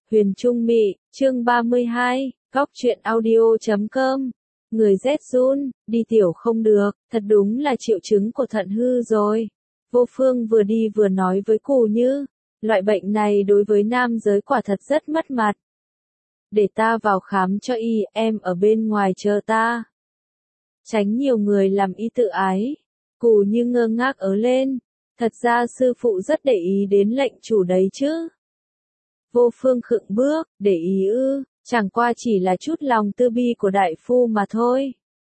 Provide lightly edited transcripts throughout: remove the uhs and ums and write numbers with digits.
Huyền Trung Mị, chương 32, Góc truyện audio.com. Người rét run, đi tiểu không được, thật đúng là triệu chứng của thận hư rồi. Vô Phương vừa đi vừa nói với Cù Như, loại bệnh này đối với nam giới quả thật rất mất mặt. Để ta vào khám cho y, em ở bên ngoài chờ ta. Tránh nhiều người làm y tự ái. Cù Như ngơ ngác ớ lên, thật ra sư phụ rất để ý đến lệnh chủ đấy chứ. Vô Phương khựng bước, để ý ư, chẳng qua chỉ là chút lòng tư bi của đại phu mà thôi.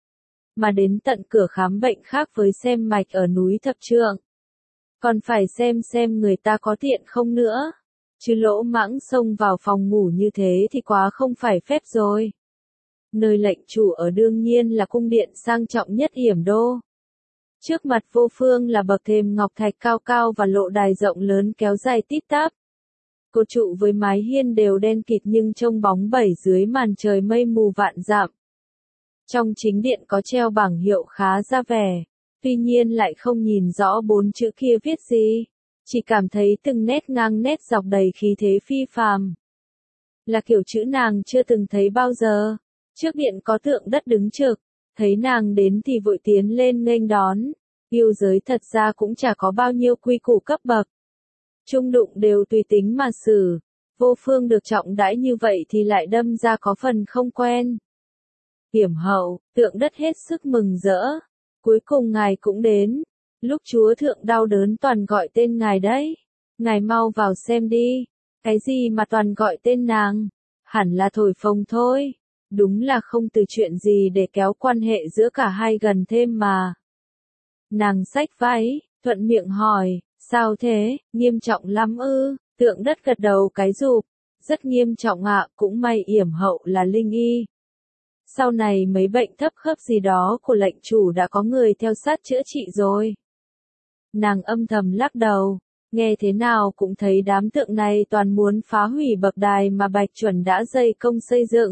Mà đến tận cửa khám bệnh khác với xem mạch ở núi Thập Trượng. Còn phải xem người ta có tiện không nữa. Chứ lỗ mãng xông vào phòng ngủ như thế thì quá không phải phép rồi. Nơi lệnh chủ ở đương nhiên là cung điện sang trọng nhất Yểm Đô. Trước mặt Vô Phương là bậc thềm ngọc thạch cao cao và lộ đài rộng lớn kéo dài tít tắp. Cột trụ với mái hiên đều đen kịt nhưng trông bóng bẩy dưới màn trời mây mù vạn dặm. Trong chính điện có treo bảng hiệu khá ra vẻ, tuy nhiên lại không nhìn rõ bốn chữ kia viết gì, chỉ cảm thấy từng nét ngang nét dọc đầy khí thế phi phàm. Là kiểu chữ nàng chưa từng thấy bao giờ. Trước điện có tượng đất đứng trực, thấy nàng đến thì vội tiến lên nghênh đón. Yêu giới thật ra cũng chả có bao nhiêu quy củ cấp bậc. Trung đụng đều tùy tính mà xử. Vô Phương được trọng đãi như vậy thì lại đâm ra có phần không quen. Hiểm hậu, tượng đất hết sức mừng rỡ. Cuối cùng ngài cũng đến. Lúc chúa thượng đau đớn toàn gọi tên ngài đấy. Ngài mau vào xem đi. Cái gì mà toàn gọi tên nàng? Hẳn là thổi phồng thôi. Đúng là không từ chuyện gì để kéo quan hệ giữa cả hai gần thêm mà. Nàng xách váy, thuận miệng hỏi, sao thế, nghiêm trọng lắm ư? Tượng đất gật đầu cái rụp, rất nghiêm trọng ạ, cũng may Yểm hậu là linh y. Sau này mấy bệnh thấp khớp gì đó của lệnh chủ đã có người theo sát chữa trị rồi. Nàng âm thầm lắc đầu, nghe thế nào cũng thấy đám tượng này toàn muốn phá hủy bậc đài mà Bạch Chuẩn đã dày công xây dựng.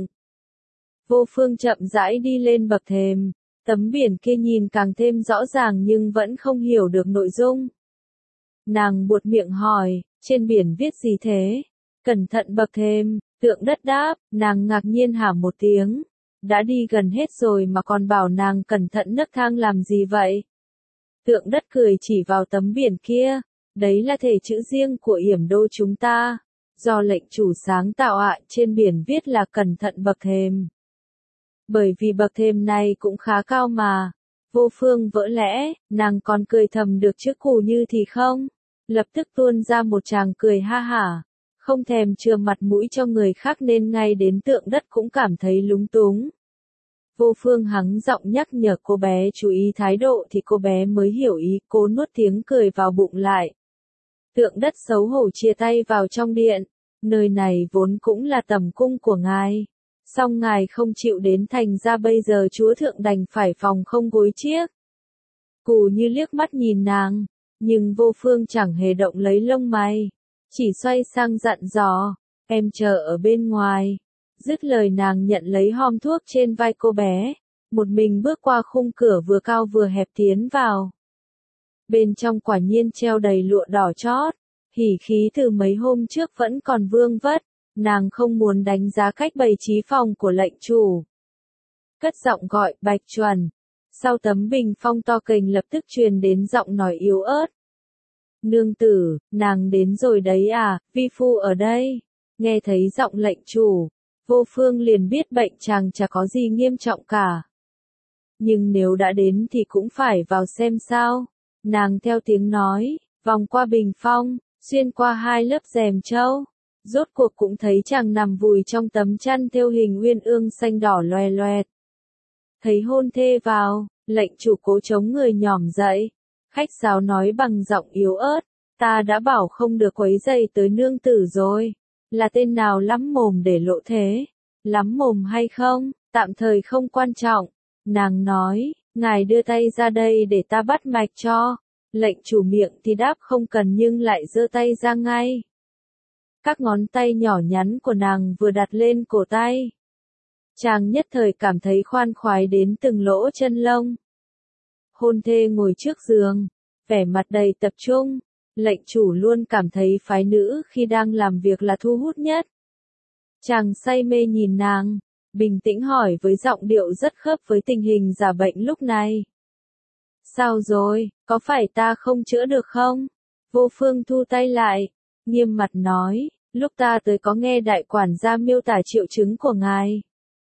Vô Phương chậm rãi đi lên bậc thềm, tấm biển kia nhìn càng thêm rõ ràng nhưng vẫn không hiểu được nội dung. Nàng buột miệng hỏi, trên biển viết gì thế? Cẩn thận bậc thềm, tượng đất đáp, nàng ngạc nhiên hả một tiếng. Đã đi gần hết rồi mà còn bảo nàng cẩn thận nấc thang làm gì vậy? Tượng đất cười chỉ vào tấm biển kia, đấy là thể chữ riêng của Yểm Đô chúng ta. Do lệnh chủ sáng tạo ạ, trên biển viết là cẩn thận bậc thềm. Bởi vì bậc thềm này cũng khá cao mà. Vô Phương vỡ lẽ, nàng còn cười thầm được chứ Cù Như thì không. Lập tức tuôn ra một tràng cười ha hả. Không thèm chừa mặt mũi cho người khác nên ngay đến tượng đất cũng cảm thấy lúng túng. Vô Phương hắng giọng nhắc nhở cô bé chú ý thái độ thì cô bé mới hiểu ý, cố nuốt tiếng cười vào bụng lại. Tượng đất xấu hổ chia tay vào trong điện. Nơi này vốn cũng là tầm cung của ngài. Song ngài không chịu đến thành ra bây giờ chúa thượng đành phải phòng không gối chiếc. Cù Như liếc mắt nhìn nàng, nhưng Vô Phương chẳng hề động lấy lông mày, chỉ xoay sang dặn dò, em chờ ở bên ngoài. Dứt lời nàng nhận lấy hòm thuốc trên vai cô bé, một mình bước qua khung cửa vừa cao vừa hẹp tiến vào. Bên trong quả nhiên treo đầy lụa đỏ chót, hỉ khí từ mấy hôm trước vẫn còn vương vất. Nàng không muốn đánh giá cách bày trí phòng của lệnh chủ. Cất giọng gọi Bạch Chuẩn. Sau tấm bình phong to kềnh lập tức truyền đến giọng nói yếu ớt. Nương tử, nàng đến rồi đấy à, vi phu ở đây. Nghe thấy giọng lệnh chủ, Vô Phương liền biết bệnh chàng chả có gì nghiêm trọng cả. Nhưng nếu đã đến thì cũng phải vào xem sao. Nàng theo tiếng nói, vòng qua bình phong, xuyên qua hai lớp rèm trâu. Rốt cuộc cũng thấy chàng nằm vùi trong tấm chăn thêu hình uyên ương xanh đỏ loè loẹt. Thấy hôn thê vào, lệnh chủ cố chống người nhỏm dậy. Khách sáo nói bằng giọng yếu ớt, ta đã bảo không được quấy rầy tới nương tử rồi. Là tên nào lắm mồm để lộ thế? Lắm mồm hay không, tạm thời không quan trọng. Nàng nói, ngài đưa tay ra đây để ta bắt mạch cho. Lệnh chủ miệng thì đáp không cần nhưng lại giơ tay ra ngay. Các ngón tay nhỏ nhắn của nàng vừa đặt lên cổ tay. Chàng nhất thời cảm thấy khoan khoái đến từng lỗ chân lông. Hôn thê ngồi trước giường, vẻ mặt đầy tập trung. Lệnh chủ luôn cảm thấy phái nữ khi đang làm việc là thu hút nhất. Chàng say mê nhìn nàng, bình tĩnh hỏi với giọng điệu rất khớp với tình hình giả bệnh lúc này. Sao rồi, có phải ta không chữa được không? Vô Phương thu tay lại, nghiêm mặt nói, lúc ta tới có nghe đại quản gia miêu tả triệu chứng của ngài.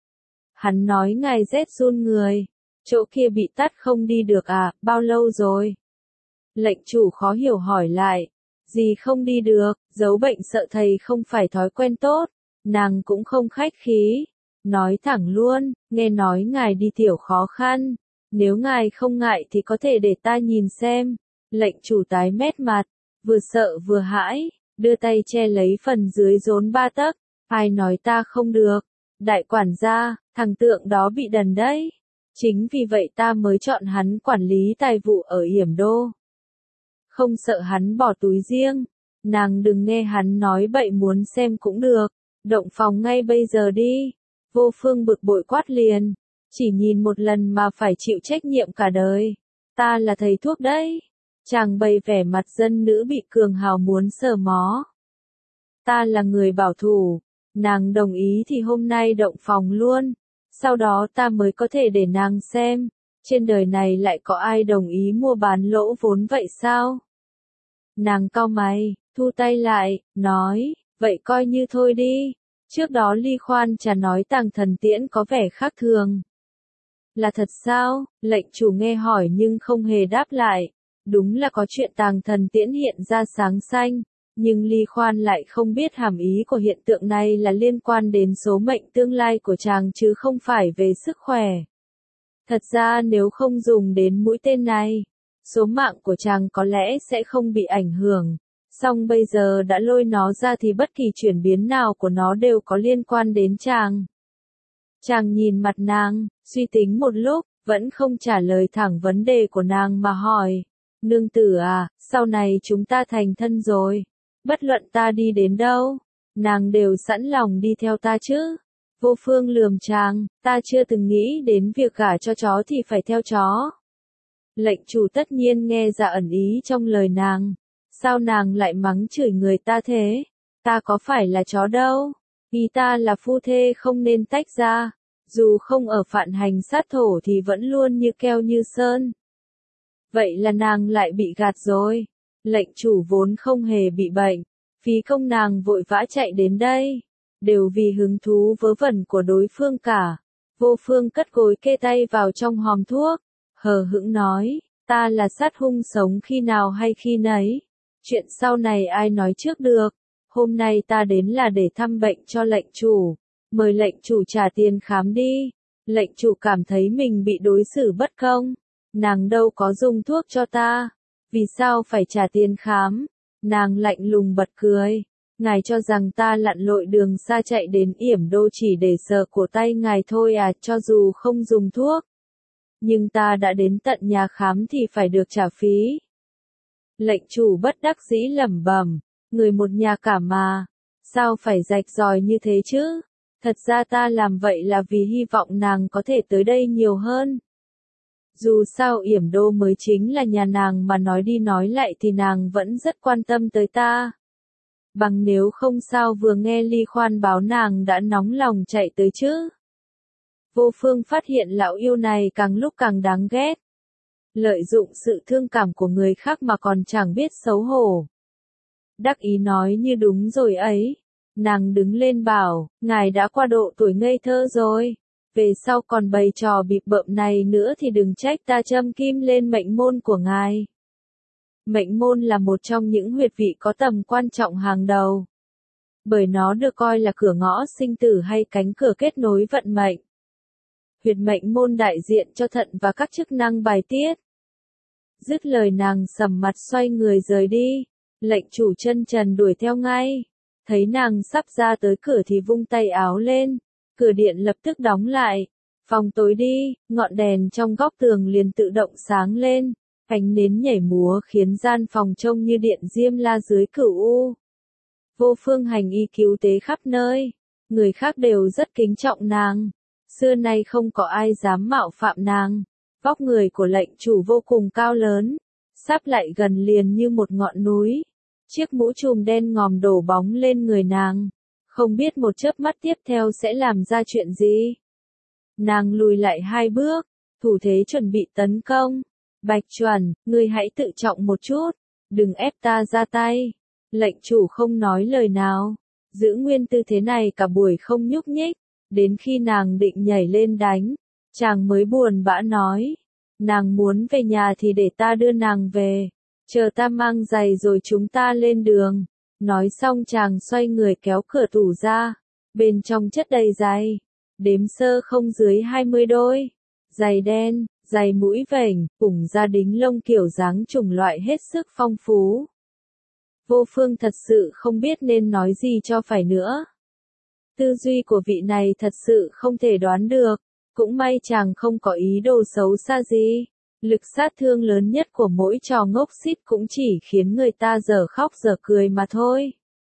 Hắn nói ngài rét run người, chỗ kia bị tắt không đi được à, bao lâu rồi? Lệnh chủ khó hiểu hỏi lại, gì không đi được, giấu bệnh sợ thầy không phải thói quen tốt, nàng cũng không khách khí, nói thẳng luôn, nghe nói ngài đi tiểu khó khăn, nếu ngài không ngại thì có thể để ta nhìn xem. Lệnh chủ tái mét mặt, vừa sợ vừa hãi, đưa tay che lấy phần dưới rốn 3 tấc, ai nói ta không được, đại quản gia, thằng tượng đó bị đần đấy, chính vì vậy ta mới chọn hắn quản lý tài vụ ở Yểm Đô. Không sợ hắn bỏ túi riêng, nàng đừng nghe hắn nói bậy, muốn xem cũng được, động phòng ngay bây giờ đi. Vô Phương bực bội quát liền, chỉ nhìn một lần mà phải chịu trách nhiệm cả đời, ta là thầy thuốc đấy. Chàng bày vẻ mặt dân nữ bị cường hào muốn sờ mó. Ta là người bảo thủ, nàng đồng ý thì hôm nay động phòng luôn, sau đó ta mới có thể để nàng xem, trên đời này lại có ai đồng ý mua bán lỗ vốn vậy sao? Nàng cau mày, thu tay lại, nói, vậy coi như thôi đi, trước đó Ly Khoan Trà nói Tàng Thần Tiễn có vẻ khác thường. Là thật sao? Lệnh chủ nghe hỏi nhưng không hề đáp lại. Đúng là có chuyện Tàng Thần Tiễn hiện ra sáng xanh, nhưng Ly Khoan lại không biết hàm ý của hiện tượng này là liên quan đến số mệnh tương lai của chàng chứ không phải về sức khỏe. Thật ra nếu không dùng đến mũi tên này, số mạng của chàng có lẽ sẽ không bị ảnh hưởng, song bây giờ đã lôi nó ra thì bất kỳ chuyển biến nào của nó đều có liên quan đến chàng. Chàng nhìn mặt nàng, suy tính một lúc, vẫn không trả lời thẳng vấn đề của nàng mà hỏi. Nương tử à, sau này chúng ta thành thân rồi. Bất luận ta đi đến đâu, nàng đều sẵn lòng đi theo ta chứ. Vô Phương lườm chàng, ta chưa từng nghĩ đến việc gả cho chó thì phải theo chó. Lệnh chủ tất nhiên nghe ra ẩn ý trong lời nàng. Sao nàng lại mắng chửi người ta thế? Ta có phải là chó đâu. Ý ta là phu thê không nên tách ra. Dù không ở phạn hành sát thổ thì vẫn luôn như keo như sơn. Vậy là nàng lại bị gạt rồi. Lệnh chủ vốn không hề bị bệnh, phí công nàng vội vã chạy đến đây, đều vì hứng thú vớ vẩn của đối phương cả. Vô Phương cất gối kê tay vào trong hòm thuốc, hờ hững nói, ta là sát hung sống khi nào hay khi nấy, chuyện sau này ai nói trước được, hôm nay ta đến là để thăm bệnh cho lệnh chủ, mời lệnh chủ trả tiền khám đi. Lệnh chủ cảm thấy mình bị đối xử bất công, nàng đâu có dùng thuốc cho ta, vì sao phải trả tiền khám? Nàng lạnh lùng bật cười, ngài cho rằng ta lặn lội đường xa chạy đến Yểm Đô chỉ để sờ cổ tay ngài thôi à, cho dù không dùng thuốc. Nhưng ta đã đến tận nhà khám thì phải được trả phí. Lệnh chủ bất đắc dĩ lẩm bẩm, người một nhà cả mà, sao phải rạch ròi như thế chứ? Thật ra ta làm vậy là vì hy vọng nàng có thể tới đây nhiều hơn. Dù sao Yểm Đô mới chính là nhà nàng mà nói đi nói lại thì nàng vẫn rất quan tâm tới ta. Bằng nếu không sao vừa nghe Ly Khoan báo nàng đã nóng lòng chạy tới chứ. Vô Phương phát hiện lão yêu này càng lúc càng đáng ghét. Lợi dụng sự thương cảm của người khác mà còn chẳng biết xấu hổ. Đắc ý nói như đúng rồi ấy. Nàng đứng lên bảo, ngài đã qua độ tuổi ngây thơ rồi. Về sau còn bày trò bịp bợm này nữa thì đừng trách ta châm kim lên mệnh môn của ngài. Mệnh môn là một trong những huyệt vị có tầm quan trọng hàng đầu. Bởi nó được coi là cửa ngõ sinh tử hay cánh cửa kết nối vận mệnh. Huyệt mệnh môn đại diện cho thận và các chức năng bài tiết. Dứt lời nàng sầm mặt xoay người rời đi. Lệnh chủ chân trần đuổi theo ngay. Thấy nàng sắp ra tới cửa thì vung tay áo lên. Cửa điện lập tức đóng lại. Phòng tối đi, ngọn đèn trong góc tường liền tự động sáng lên. Ánh nến nhảy múa khiến gian phòng trông như điện diêm la dưới cửu u. Vô Phương hành y cứu tế khắp nơi. Người khác đều rất kính trọng nàng. Xưa nay không có ai dám mạo phạm nàng. Vóc người của lệnh chủ vô cùng cao lớn. Sắp lại gần liền như một ngọn núi. Chiếc mũ trùm đen ngòm đổ bóng lên người nàng. không biết một chớp mắt tiếp theo sẽ làm ra chuyện gì. Nàng lùi lại 2 bước, thủ thế chuẩn bị tấn công. Bạch Chuẩn, ngươi hãy tự trọng một chút, đừng ép ta ra tay. Lệnh chủ không nói lời nào, giữ nguyên tư thế này cả buổi không nhúc nhích, đến khi nàng định nhảy lên đánh, chàng mới buồn bã nói. Nàng muốn về nhà thì để ta đưa nàng về, chờ ta mang giày rồi chúng ta lên đường. Nói xong chàng xoay người kéo cửa tủ ra, bên trong chất đầy giày, đếm sơ không dưới 20 đôi, giày đen, giày mũi vểnh, cùng da đính lông kiểu dáng chủng loại hết sức phong phú. Vô Phương thật sự không biết nên nói gì cho phải nữa. Tư duy của vị này thật sự không thể đoán được, cũng may chàng không có ý đồ xấu xa gì. Lực sát thương lớn nhất của mỗi trò ngốc xít cũng chỉ khiến người ta dở khóc dở cười mà thôi.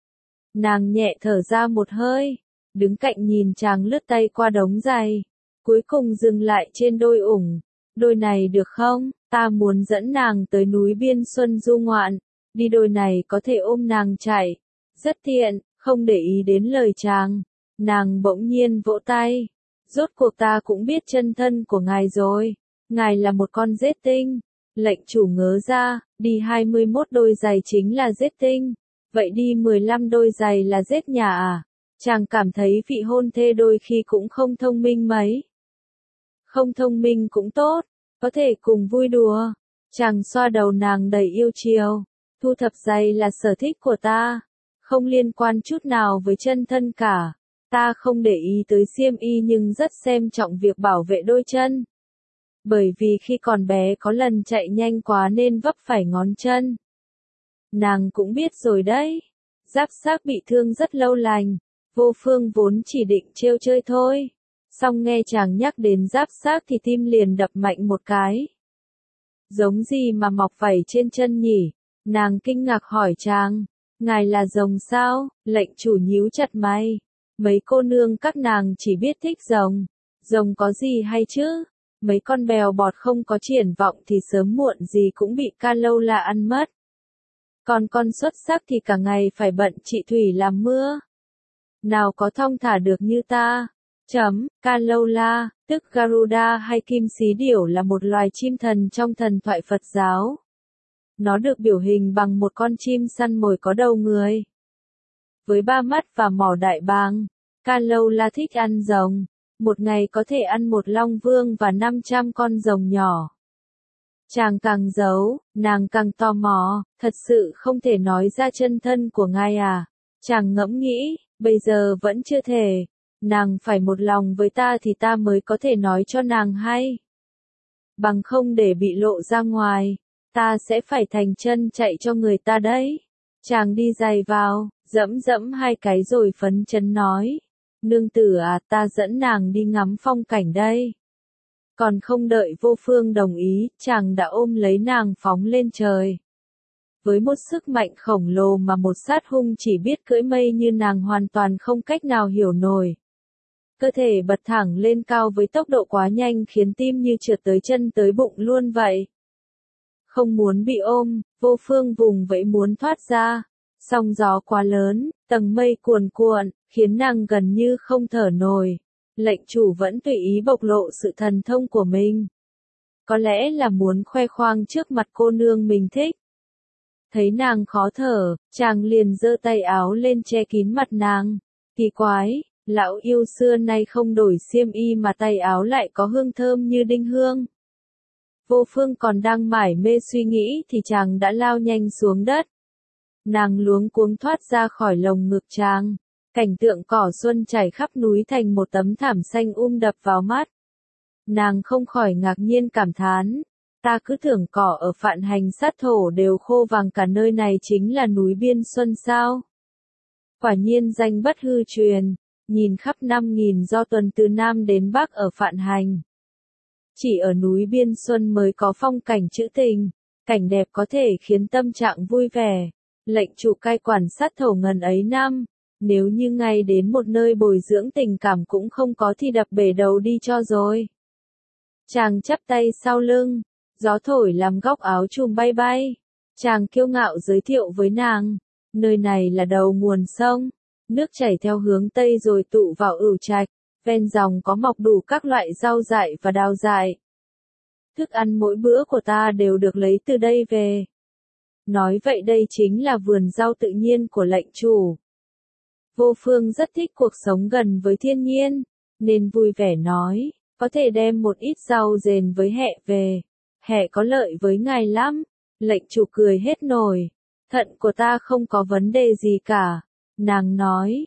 Nàng nhẹ thở ra một hơi, đứng cạnh nhìn chàng lướt tay qua đống giày, cuối cùng dừng lại trên đôi ủng. Đôi này được không? Ta muốn dẫn nàng tới núi Biên Xuân du ngoạn, đi đôi này có thể ôm nàng chạy. Rất tiện, không để ý đến lời chàng. Nàng bỗng nhiên vỗ tay. Rốt cuộc ta cũng biết chân thân của ngài rồi. Ngài là một con giết tinh. Lệnh chủ ngớ ra, đi 21 đôi giày chính là giết tinh. Vậy đi 15 đôi giày là giết nhà à? Chàng cảm thấy vị hôn thê đôi khi cũng không thông minh mấy. Không thông minh cũng tốt, có thể cùng vui đùa. Chàng xoa đầu nàng đầy yêu chiều. Thu thập giày là sở thích của ta, không liên quan chút nào với chân thân cả. Ta không để ý tới xiêm y nhưng rất xem trọng việc bảo vệ đôi chân. Bởi vì khi còn bé có lần chạy nhanh quá nên vấp phải ngón chân. Nàng cũng biết rồi đấy. Giáp xác bị thương rất lâu lành. Vô Phương vốn chỉ định trêu chơi thôi. Xong nghe chàng nhắc đến giáp xác thì tim liền đập mạnh một cái. Giống gì mà mọc vảy trên chân nhỉ? Nàng kinh ngạc hỏi chàng. Ngài là rồng sao? Lệnh chủ nhíu chặt mày. Mấy cô nương các nàng chỉ biết thích rồng. Rồng có gì hay chứ? Mấy con bèo bọt không có triển vọng thì sớm muộn gì cũng bị ca lâu la ăn mất. Còn con xuất sắc thì cả ngày phải bận trị thủy làm mưa. Nào có thong thả được như ta. Ca lâu la, tức Garuda hay kim xí điểu là một loài chim thần trong thần thoại Phật giáo. Nó được biểu hình bằng một con chim săn mồi có đầu người. Với 3 mắt và mỏ đại bàng, ca lâu la thích ăn rồng. Một ngày có thể ăn một long vương và 500 con rồng nhỏ. Chàng càng giấu, nàng càng tò mò, thật sự không thể nói ra chân thân của ngài à. Chàng ngẫm nghĩ, bây giờ vẫn chưa thể. Nàng phải một lòng với ta thì ta mới có thể nói cho nàng hay. Bằng không để bị lộ ra ngoài, ta sẽ phải thành chân chạy cho người ta đấy. Chàng đi giày vào, dẫm dẫm 2 cái rồi phấn chấn nói. Nương tử à, ta dẫn nàng đi ngắm phong cảnh đây. Còn không đợi Vô Phương đồng ý, chàng đã ôm lấy nàng phóng lên trời. Với một sức mạnh khổng lồ mà một sát hung chỉ biết cưỡi mây như nàng hoàn toàn không cách nào hiểu nổi. Cơ thể bật thẳng lên cao với tốc độ quá nhanh khiến tim như trượt tới chân tới bụng luôn vậy. Không muốn bị ôm, Vô Phương vùng vẫy muốn thoát ra. Sóng gió quá lớn, tầng mây cuồn cuộn, khiến nàng gần như không thở nổi. Lệnh chủ vẫn tùy ý bộc lộ sự thần thông của mình. Có lẽ là muốn khoe khoang trước mặt cô nương mình thích. Thấy nàng khó thở, chàng liền giơ tay áo lên che kín mặt nàng. Kỳ quái, lão yêu xưa nay không đổi xiêm y mà tay áo lại có hương thơm như đinh hương. Vô Phương còn đang mải mê suy nghĩ thì chàng đã lao nhanh xuống đất. Nàng luống cuống thoát ra khỏi lồng ngực chàng. Cảnh tượng cỏ xuân trải khắp núi thành một tấm thảm xanh đập vào mắt. Nàng không khỏi ngạc nhiên cảm thán. Ta cứ tưởng cỏ ở Phạn Hành Sát Thổ đều khô vàng cả nơi này chính là núi Biên Xuân sao? Quả nhiên danh bất hư truyền, nhìn khắp 5.000 do tuần từ Nam đến Bắc ở Phạn Hành. Chỉ ở núi Biên Xuân mới có phong cảnh trữ tình, cảnh đẹp có thể khiến tâm trạng vui vẻ. Lệnh chủ cai quản Sát Thổ ngần ấy năm, nếu như ngay đến một nơi bồi dưỡng tình cảm cũng không có thì đập bể đầu đi cho rồi. Chàng chắp tay sau lưng, gió thổi làm góc áo chùm bay bay. Chàng kiêu ngạo giới thiệu với nàng, nơi này là đầu nguồn sông, Nước chảy theo hướng Tây rồi tụ vào Ửu Trạch, ven dòng có mọc đủ các loại rau dại và đào dại. Thức ăn mỗi bữa của ta đều được lấy từ đây về. Nói vậy đây chính là vườn rau tự nhiên của lệnh chủ. Vô Phương rất thích cuộc sống gần với thiên nhiên, nên vui vẻ nói, có thể đem một ít rau dền với hẹ về. Hẹ có lợi với ngài lắm. Lệnh chủ cười hết nổi. Thận của ta không có vấn đề gì cả. Nàng nói,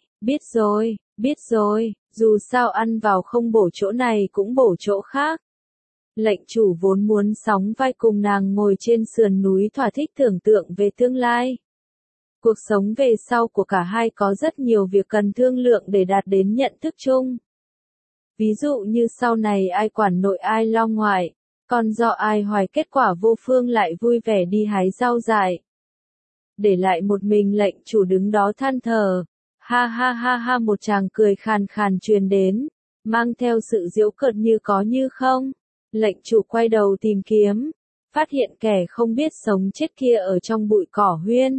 biết rồi, dù sao ăn vào không bổ chỗ này cũng bổ chỗ khác. Lệnh chủ vốn muốn sóng vai cùng nàng ngồi trên sườn núi thỏa thích tưởng tượng về tương lai. Cuộc sống về sau của cả hai có rất nhiều việc cần thương lượng để đạt đến nhận thức chung. Ví dụ như sau này ai quản nội ai lo ngoại, còn do ai hoài kết quả Vô Phương lại vui vẻ đi hái rau dại. Để lại một mình lệnh chủ đứng đó than thở. Ha ha ha ha, một chàng cười khàn khàn truyền đến, mang theo sự giễu cợt như có như không. Lệnh chủ quay đầu tìm kiếm, phát hiện kẻ không biết sống chết kia ở trong bụi cỏ huyên.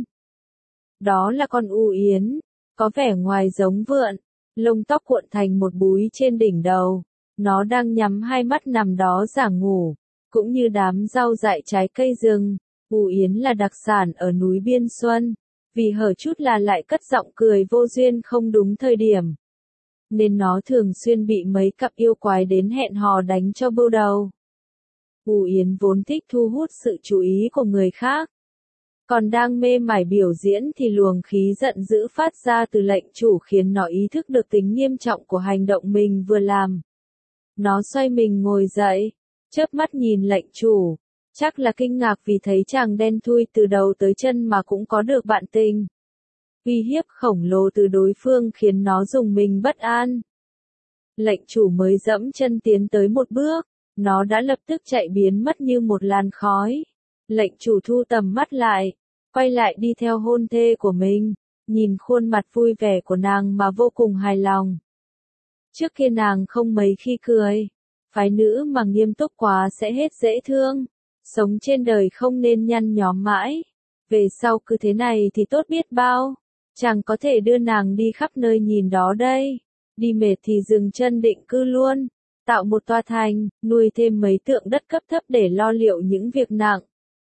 Đó là con u yến, có vẻ ngoài giống vượn, lông tóc cuộn thành một búi trên đỉnh đầu. Nó đang nhắm hai mắt nằm đó giả ngủ, cũng như đám rau dại trái cây rừng. U yến là đặc sản ở núi Biên Xuân, vì hở chút là lại cất giọng cười vô duyên không đúng thời điểm. Nên nó thường xuyên bị mấy cặp yêu quái đến hẹn hò đánh cho bưu đầu. U yến vốn thích thu hút sự chú ý của người khác. Còn đang mê mải biểu diễn thì luồng khí giận dữ phát ra từ lệnh chủ khiến nó ý thức được tính nghiêm trọng của hành động mình vừa làm. Nó xoay mình ngồi dậy, chớp mắt nhìn lệnh chủ, chắc là kinh ngạc vì thấy chàng đen thui từ đầu tới chân mà cũng có được bạn tình. Uy hiếp khổng lồ từ đối phương khiến nó rùng mình bất an. Lệnh chủ mới dẫm chân tiến tới một bước, nó đã lập tức chạy biến mất như một làn khói. Lệnh chủ thu tầm mắt lại, quay lại đi theo hôn thê của mình, nhìn khuôn mặt vui vẻ của nàng mà vô cùng hài lòng. Trước kia nàng không mấy khi cười, phái nữ mà nghiêm túc quá sẽ hết dễ thương, sống trên đời không nên nhăn nhóm mãi, về sau cứ thế này thì tốt biết bao, chàng có thể đưa nàng đi khắp nơi nhìn đó đây, đi mệt thì dừng chân định cư luôn, tạo một tòa thành, nuôi thêm mấy tượng đất cấp thấp để lo liệu những việc nặng.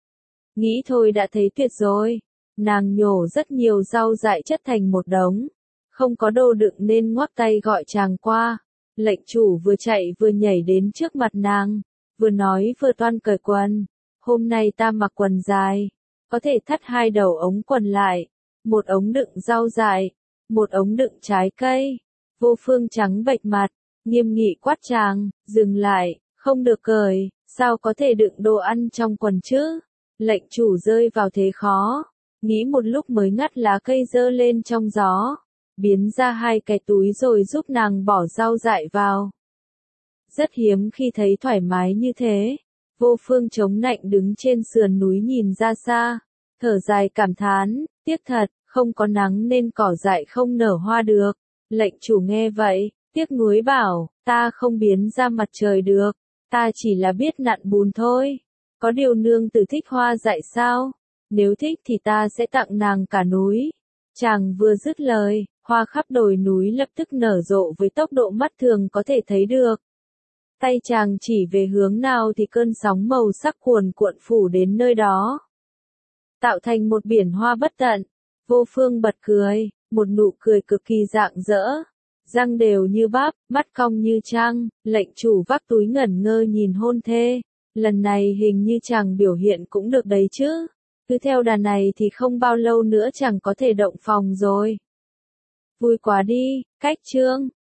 Nghĩ thôi đã thấy tuyệt rồi, nàng nhổ rất nhiều rau dại chất thành một đống, không có đồ đựng nên ngoắc tay gọi chàng qua. Lệnh chủ vừa chạy vừa nhảy đến trước mặt nàng, vừa nói vừa toan cởi quần. Hôm nay ta mặc quần dài, có thể thắt hai đầu ống quần lại, một ống đựng rau dại, một ống đựng trái cây. Vô Phương trắng bệch mặt, nghiêm nghị quát chàng, dừng lại, không được cởi, sao có thể đựng đồ ăn trong quần chứ? Lệnh chủ rơi vào thế khó, nghĩ một lúc mới ngắt lá cây giơ lên trong gió, biến ra hai cái túi rồi giúp nàng bỏ rau dại vào. Rất hiếm khi thấy thoải mái như thế. Vô Phương chống nạnh đứng trên sườn núi nhìn ra xa, thở dài cảm thán, tiếc thật, không có nắng nên cỏ dại không nở hoa được. Lệnh chủ nghe vậy, tiếc nuối bảo, ta không biến ra mặt trời được, ta chỉ là biết nặn bùn thôi. Có điều nương tử thích hoa dại sao? Nếu thích thì ta sẽ tặng nàng cả núi. Chàng vừa dứt lời, hoa khắp đồi núi lập tức nở rộ với tốc độ mắt thường có thể thấy được. Tay chàng chỉ về hướng nào thì cơn sóng màu sắc cuồn cuộn phủ đến nơi đó, tạo thành một biển hoa bất tận. Vô Phương bật cười, một nụ cười cực kỳ rạng rỡ, răng đều như bắp, mắt cong như trăng. Lệnh chủ vác túi ngẩn ngơ nhìn hôn thê, lần này hình như chàng biểu hiện cũng được đấy chứ, cứ theo đà này thì không bao lâu nữa chàng có thể động phòng rồi. Vui quá đi, cách chương.